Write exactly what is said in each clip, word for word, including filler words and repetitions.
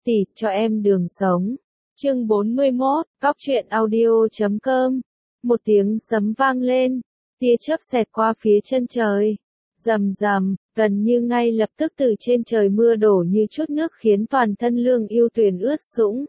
Tỷ, cho em đường sống. Chương bốn mươi mốt, Cóc truyện audio chấm com. Một tiếng sấm vang lên, tia chớp xẹt qua phía chân trời. Rầm rầm, gần như ngay lập tức từ trên trời mưa đổ như chút nước khiến toàn thân Lương Yêu Tuyền ướt sũng.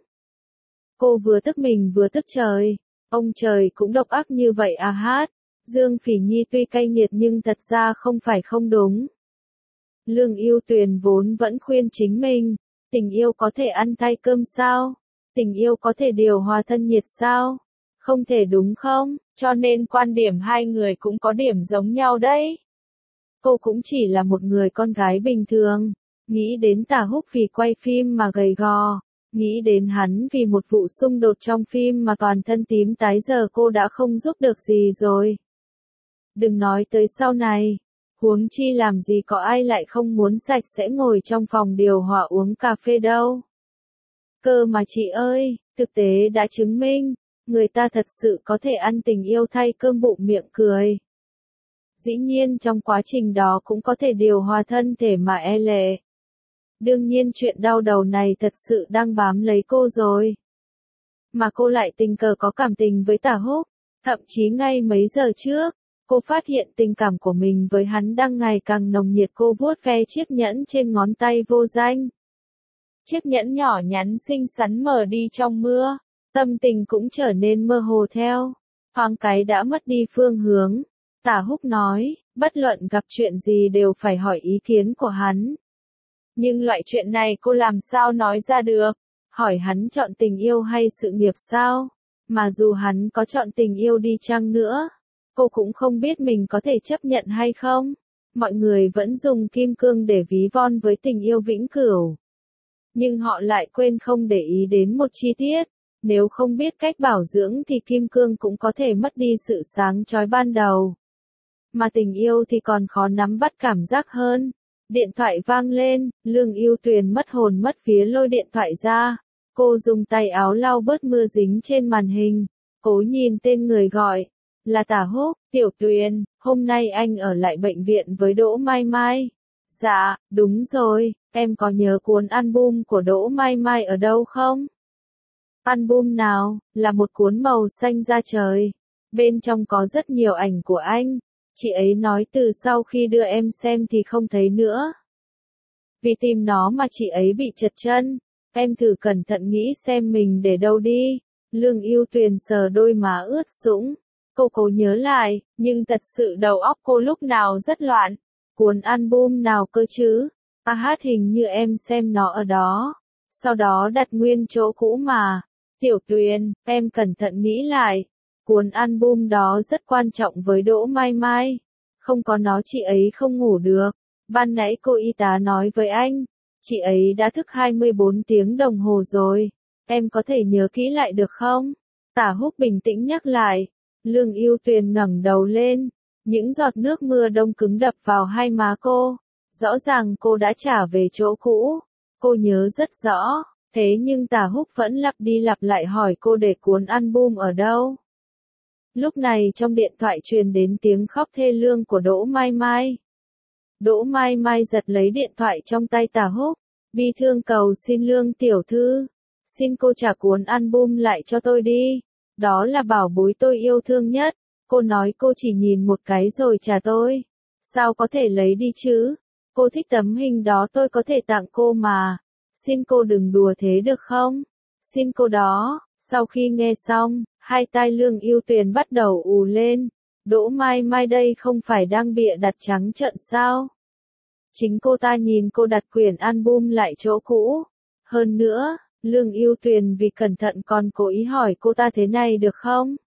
Cô vừa tức mình vừa tức trời. Ông trời cũng độc ác như vậy à hát. Dương Phỉ Nhi tuy cay nghiệt nhưng thật ra không phải không đúng. Lương Yêu Tuyền vốn vẫn khuyên chính mình, tình yêu có thể ăn thay cơm sao? Tình yêu có thể điều hòa thân nhiệt sao? Không thể đúng không? Cho nên quan điểm hai người cũng có điểm giống nhau đấy. Cô cũng chỉ là một người con gái bình thường, nghĩ đến Tả Húc vì quay phim mà gầy gò, nghĩ đến hắn vì một vụ xung đột trong phim mà toàn thân tím tái giờ cô đã không giúp được gì rồi. Đừng nói tới sau này, huống chi làm gì có ai lại không muốn sạch sẽ ngồi trong phòng điều hòa uống cà phê đâu. Cơ mà chị ơi, thực tế đã chứng minh, người ta thật sự có thể ăn tình yêu thay cơm bụng miệng cười. Dĩ nhiên trong quá trình đó cũng có thể điều hòa thân thể mà e lệ. Đương nhiên chuyện đau đầu này thật sự đang bám lấy cô rồi. Mà cô lại tình cờ có cảm tình với Tả Húc, thậm chí ngay mấy giờ trước, cô phát hiện tình cảm của mình với hắn đang ngày càng nồng nhiệt. Cô vuốt ve chiếc nhẫn trên ngón tay vô danh. Chiếc nhẫn nhỏ nhắn xinh xắn mở đi trong mưa, tâm tình cũng trở nên mơ hồ theo. Thoáng cái đã mất đi phương hướng. Tả Húc nói, bất luận gặp chuyện gì đều phải hỏi ý kiến của hắn. Nhưng loại chuyện này cô làm sao nói ra được? Hỏi hắn chọn tình yêu hay sự nghiệp sao? Mà dù hắn có chọn tình yêu đi chăng nữa, cô cũng không biết mình có thể chấp nhận hay không. Mọi người vẫn dùng kim cương để ví von với tình yêu vĩnh cửu. Nhưng họ lại quên không để ý đến một chi tiết. Nếu không biết cách bảo dưỡng thì kim cương cũng có thể mất đi sự sáng chói ban đầu. Mà tình yêu thì còn khó nắm bắt cảm giác hơn. Điện thoại vang lên, Lương Yêu Tuyền mất hồn mất vía lôi điện thoại ra. Cô dùng tay áo lau bớt mưa dính trên màn hình. Cố nhìn tên người gọi. Là Tả Húc. Tiểu Tuyền, hôm nay anh ở lại bệnh viện với Đỗ Mai Mai. Dạ, đúng rồi, em có nhớ cuốn album của Đỗ Mai Mai ở đâu không? Album nào? Là một cuốn màu xanh da trời. Bên trong có rất nhiều ảnh của anh. Chị ấy nói từ sau khi đưa em xem thì không thấy nữa. Vì tìm nó mà chị ấy bị trật chân. Em thử cẩn thận nghĩ xem mình để đâu đi. Lương Yêu Tuyền sờ đôi má ướt sũng. Cô cố nhớ lại, nhưng thật sự đầu óc cô lúc nào rất loạn. Cuốn album nào cơ chứ? À hát hình như em xem nó ở đó. Sau đó đặt nguyên chỗ cũ mà. Tiểu Tuyền, em cẩn thận nghĩ lại. Cuốn album đó rất quan trọng với Đỗ Mai Mai. Không có nó chị ấy không ngủ được. Ban nãy cô y tá nói với anh. Chị ấy đã thức hai mươi bốn tiếng đồng hồ rồi. Em có thể nhớ kỹ lại được không? Tả Húc bình tĩnh nhắc lại. Lương Yêu Tuyền ngẩng đầu lên. Những giọt nước mưa đông cứng đập vào hai má cô. Rõ ràng cô đã trả về chỗ cũ. Cô nhớ rất rõ. Thế nhưng Tả Húc vẫn lặp đi lặp lại hỏi cô để cuốn album ở đâu. Lúc này trong điện thoại truyền đến tiếng khóc thê lương của Đỗ Mai Mai. Đỗ Mai Mai giật lấy điện thoại trong tay Tả Húc. Bi thương cầu xin Lương tiểu thư. Xin cô trả cuốn album lại cho tôi đi. Đó là bảo bối tôi yêu thương nhất. Cô nói cô chỉ nhìn một cái rồi trả tôi. Sao có thể lấy đi chứ? Cô thích tấm hình đó tôi có thể tặng cô mà. Xin cô đừng đùa thế được không? Xin cô đó. Sau khi nghe xong, hai tai Lương Yêu Tuyền bắt đầu ù lên. Đỗ Mai Mai đây không phải đang bịa đặt trắng trợn sao? Chính cô ta nhìn cô đặt quyển album lại chỗ cũ. Hơn nữa, Lương Yêu Tuyền vì cẩn thận còn cố ý hỏi cô ta thế này được không?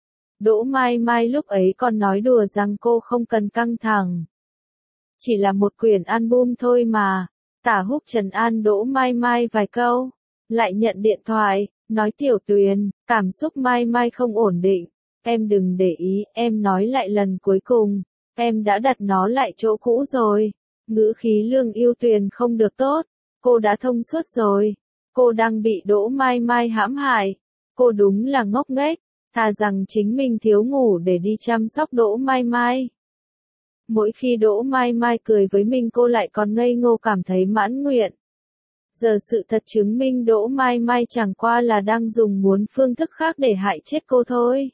Đỗ Mai Mai lúc ấy còn nói đùa rằng cô không cần căng thẳng. Chỉ là một quyển album thôi mà. Tả Húc trấn an Đỗ Mai Mai vài câu. Lại nhận điện thoại, nói Tiểu Tuyền, cảm xúc Mai Mai không ổn định. Em đừng để ý, em nói lại lần cuối cùng. Em đã đặt nó lại chỗ cũ rồi. Ngữ khí Lương Yêu Tuyền không được tốt. Cô đã thông suốt rồi. Cô đang bị Đỗ Mai Mai hãm hại. Cô đúng là ngốc nghếch. Thà rằng chính mình thiếu ngủ để đi chăm sóc Đỗ Mai Mai. Mỗi khi Đỗ Mai Mai cười với mình cô lại còn ngây ngô cảm thấy mãn nguyện. Giờ sự thật chứng minh Đỗ Mai Mai chẳng qua là đang dùng muốn phương thức khác để hại chết cô thôi.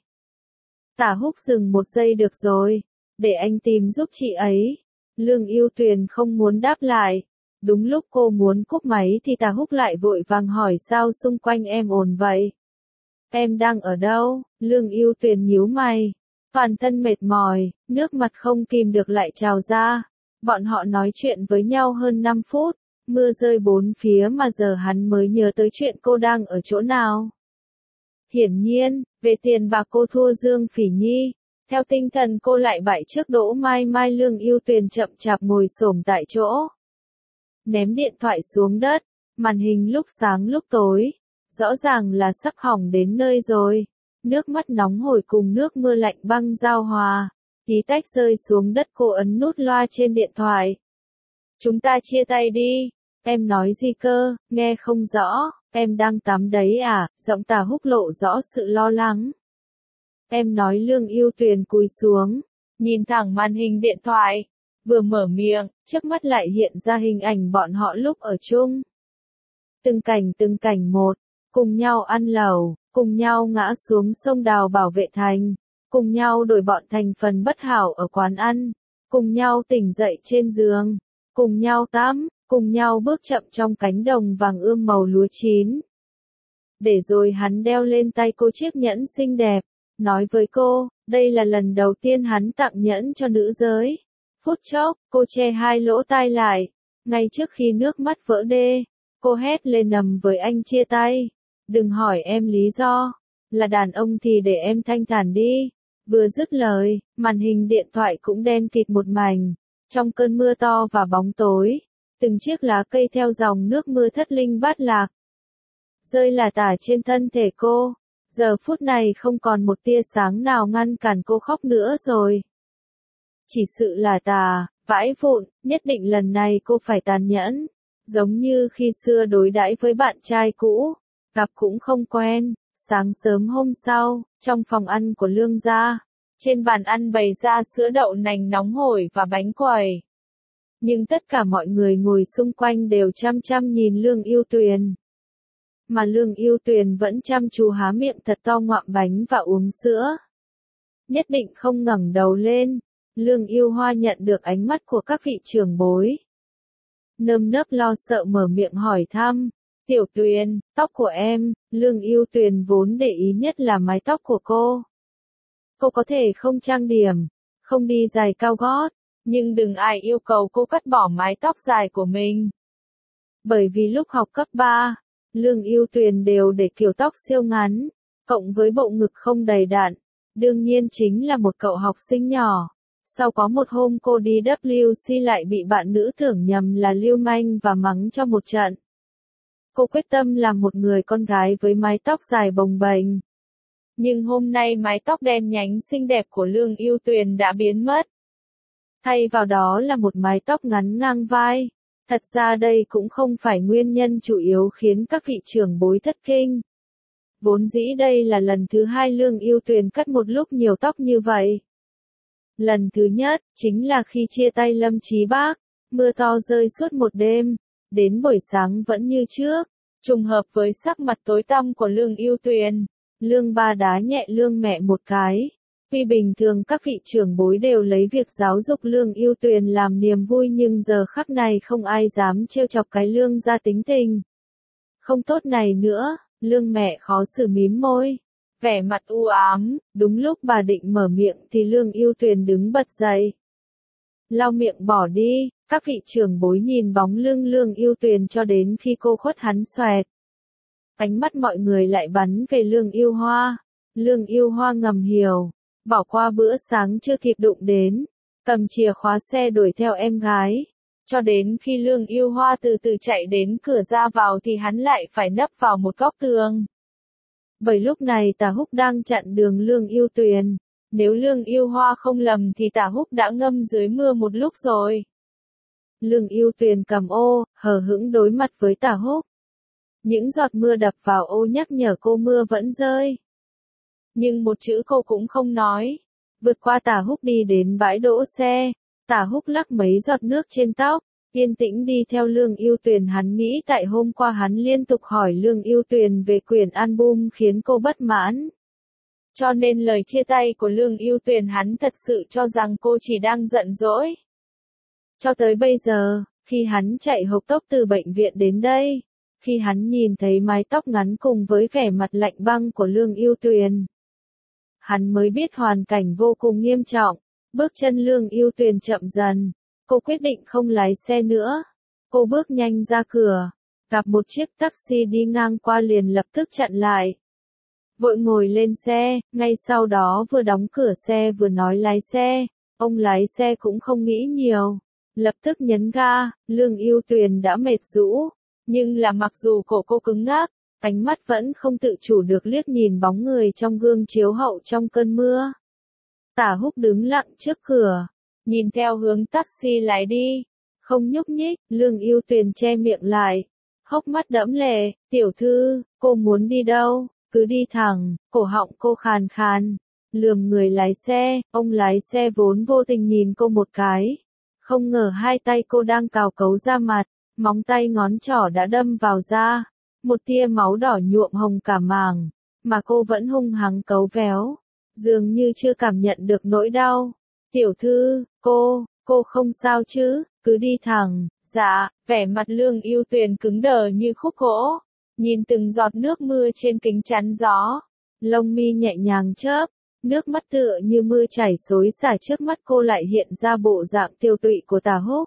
Tả Húc dừng một giây được rồi, để anh tìm giúp chị ấy. Lương Ưu Tuyền không muốn đáp lại. Đúng lúc cô muốn cúp máy thì Tả Húc lại vội vàng hỏi sao xung quanh em ổn vậy? Em đang ở đâu? Lương Ưu Tuyền nhíu mày. Toàn thân mệt mỏi, nước mặt không kìm được lại trào ra. Bọn họ nói chuyện với nhau hơn năm phút, mưa rơi bốn phía mà giờ hắn mới nhớ tới chuyện cô đang ở chỗ nào. Hiển nhiên, về tiền bạc cô thua Dương Phỉ Nhi. Theo tinh thần cô lại bại trước Đỗ Mai Mai. Lương Ưu Tuyền chậm chạp ngồi xổm tại chỗ. Ném điện thoại xuống đất, màn hình lúc sáng lúc tối. Rõ ràng là sắp hỏng đến nơi rồi. Nước mắt nóng hổi cùng nước mưa lạnh băng giao hòa. Tí tách rơi xuống đất, cô ấn nút loa trên điện thoại. Chúng ta chia tay đi. Em nói gì cơ, nghe không rõ. Em đang tắm đấy à? Giọng Tả Húc lộ rõ sự lo lắng. Em nói. Lương Ưu Tuyền cúi xuống, nhìn thẳng màn hình điện thoại. Vừa mở miệng, trước mắt lại hiện ra hình ảnh bọn họ lúc ở chung. Từng cảnh từng cảnh một, cùng nhau ăn lẩu, cùng nhau ngã xuống sông Đào bảo vệ thành, cùng nhau đổi bọn thành phần bất hảo ở quán ăn, cùng nhau tỉnh dậy trên giường, cùng nhau tắm, cùng nhau bước chậm trong cánh đồng vàng ươm màu lúa chín. Để rồi hắn đeo lên tay cô chiếc nhẫn xinh đẹp, nói với cô, đây là lần đầu tiên hắn tặng nhẫn cho nữ giới. Phút chốc, cô che hai lỗ tai lại. Ngay trước khi nước mắt vỡ đê, cô hét lên nằm với anh chia tay. Đừng hỏi em lý do. Là đàn ông thì để em thanh thản đi. Vừa dứt lời, màn hình điện thoại cũng đen kịt một mảnh. Trong cơn mưa to và bóng tối, từng chiếc lá cây theo dòng nước mưa thất linh bát lạc. Rơi là tả trên thân thể cô. Giờ phút này không còn một tia sáng nào ngăn cản cô khóc nữa rồi. Chỉ sự là tà, vãi vụn, nhất định lần này cô phải tàn nhẫn. Giống như khi xưa đối đãi với bạn trai cũ, gặp cũng không quen. Sáng sớm hôm sau, trong phòng ăn của Lương gia, trên bàn ăn bày ra sữa đậu nành nóng hổi và bánh quẩy. Nhưng tất cả mọi người ngồi xung quanh đều chăm chăm nhìn Lương Ưu Tuyền. Mà Lương Ưu Tuyền vẫn chăm chú há miệng thật to ngoạm bánh và uống sữa. Nhất định không ngẩng đầu lên. Lương Ưu Hoa nhận được ánh mắt của các vị trưởng bối. Nơm nớp lo sợ mở miệng hỏi thăm. Tiểu Tuyền, tóc của em. Lương Ưu Tuyền vốn để ý nhất là mái tóc của cô. Cô có thể không trang điểm, không đi giày cao gót, nhưng đừng ai yêu cầu cô cắt bỏ mái tóc dài của mình. Bởi vì lúc học cấp ba, Lương Ưu Tuyền đều để kiểu tóc siêu ngắn, cộng với bộ ngực không đầy đặn. Đương nhiên chính là một cậu học sinh nhỏ. Sau có một hôm cô đi W C lại bị bạn nữ tưởng nhầm là lưu manh và mắng cho một trận. Cô quyết tâm làm một người con gái với mái tóc dài bồng bềnh. Nhưng hôm nay mái tóc đen nhánh xinh đẹp của Lương Ưu Tuyền đã biến mất. Thay vào đó là một mái tóc ngắn ngang vai. Thật ra đây cũng không phải nguyên nhân chủ yếu khiến các vị trưởng bối thất kinh. Vốn dĩ đây là lần thứ hai Lương Ưu Tuyền cắt một lúc nhiều tóc như vậy. Lần thứ nhất, chính là khi chia tay Lâm Chí Bác, mưa to rơi suốt một đêm, đến buổi sáng vẫn như trước, trùng hợp với sắc mặt tối tăm của Lương Ưu Tuyền. Lương ba đá nhẹ Lương mẹ một cái. Tuy bình thường các vị trưởng bối đều lấy việc giáo dục Lương Ưu Tuyền làm niềm vui nhưng giờ khắc này không ai dám trêu chọc cái Lương gia tính tình không tốt này nữa. Lương mẹ khó xử mím môi, vẻ mặt u ám. Đúng lúc bà định mở miệng thì Lương Ưu Tuyền đứng bật dậy, lau miệng bỏ đi. Các vị trưởng bối nhìn bóng lưng Lương Ưu Tuyền cho đến khi cô khuất hắn xoẹt. Ánh mắt mọi người lại bắn về Lương Ưu Hoa. Lương Ưu Hoa ngầm hiểu, bỏ qua bữa sáng chưa kịp đụng đến, cầm chìa khóa xe đuổi theo em gái. Cho đến khi Lương Ưu Hoa từ từ chạy đến cửa ra vào thì hắn lại phải nấp vào một góc tường. Bởi lúc này Tả Húc đang chặn đường Lương Ưu Tuyền. Nếu Lương Ưu Hoa không lầm thì Tả Húc đã ngâm dưới mưa một lúc rồi. Lương Ưu Tuyền cầm ô, hờ hững đối mặt với Tả Húc. Những giọt mưa đập vào ô nhắc nhở cô mưa vẫn rơi. Nhưng một chữ cô cũng không nói. Vượt qua Tả Húc đi đến bãi đỗ xe. Tả Húc lắc mấy giọt nước trên tóc, Yên tĩnh đi theo Lương Ưu Tuyền, hắn nghĩ tại hôm qua hắn liên tục hỏi Lương Ưu Tuyền về quyển album khiến cô bất mãn. Cho nên lời chia tay của Lương Ưu Tuyền hắn thật sự cho rằng cô chỉ đang giận dỗi. Cho tới bây giờ, khi hắn chạy hộc tốc từ bệnh viện đến đây, khi hắn nhìn thấy mái tóc ngắn cùng với vẻ mặt lạnh băng của Lương Ưu Tuyền, hắn mới biết hoàn cảnh vô cùng nghiêm trọng. Bước chân Lương Ưu Tuyền chậm dần, cô quyết định không lái xe nữa. Cô bước nhanh ra cửa, gặp một chiếc taxi đi ngang qua liền lập tức chặn lại. Vội ngồi lên xe, ngay sau đó vừa đóng cửa xe vừa nói lái xe. Ông lái xe cũng không nghĩ nhiều, lập tức nhấn ga. Lương Ưu Tuyền đã mệt rũ, nhưng là mặc dù cổ cô cứng ngắc, ánh mắt vẫn không tự chủ được liếc nhìn bóng người trong gương chiếu hậu trong cơn mưa. Tả Húc đứng lặng trước cửa, nhìn theo hướng taxi lái đi, không nhúc nhích. Lương Ưu Tuyền che miệng lại, hốc mắt đẫm lệ. Tiểu thư, cô muốn đi đâu? Cứ đi thẳng. Cổ họng cô khàn khàn, lườm người lái xe. Ông lái xe vốn vô tình nhìn cô một cái, không ngờ hai tay cô đang cào cấu da mặt, móng tay ngón trỏ đã đâm vào da, một tia máu đỏ nhuộm hồng cả màng, mà cô vẫn hung hăng cấu véo, dường như chưa cảm nhận được nỗi đau. Tiểu thư, cô, cô không sao chứ? Cứ đi thẳng. Dạ. Vẻ mặt Lương Ưu Tuyền cứng đờ như khúc gỗ, nhìn từng giọt nước mưa trên kính chắn gió, lông mi nhẹ nhàng chớp, nước mắt tựa như mưa chảy xối xả. Trước mắt cô lại hiện ra bộ dạng tiêu tụy của Tả Húc.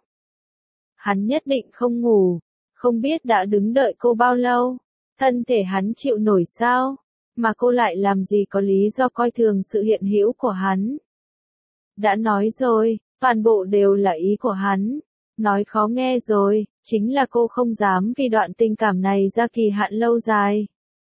Hắn nhất định không ngủ, không biết đã đứng đợi cô bao lâu, thân thể hắn chịu nổi sao, mà cô lại làm gì có lý do coi thường sự hiện hữu của hắn. Đã nói rồi, toàn bộ đều là ý của hắn. Nói khó nghe rồi, chính là cô không dám vì đoạn tình cảm này ra kỳ hạn lâu dài.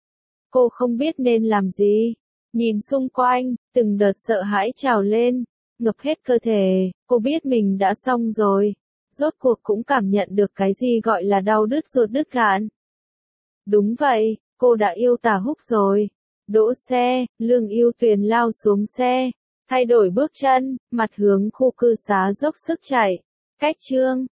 Cô không biết nên làm gì. Nhìn xung quanh, từng đợt sợ hãi trào lên, ngập hết cơ thể. Cô biết mình đã xong rồi. Rốt cuộc cũng cảm nhận được cái gì gọi là đau đứt ruột đứt gan. Đúng vậy, cô đã yêu Tả Húc rồi. Đỗ xe, Lương Ưu Tuyền lao xuống xe, thay đổi bước chân, mặt hướng khu cư xá dốc sức chạy. Cách chương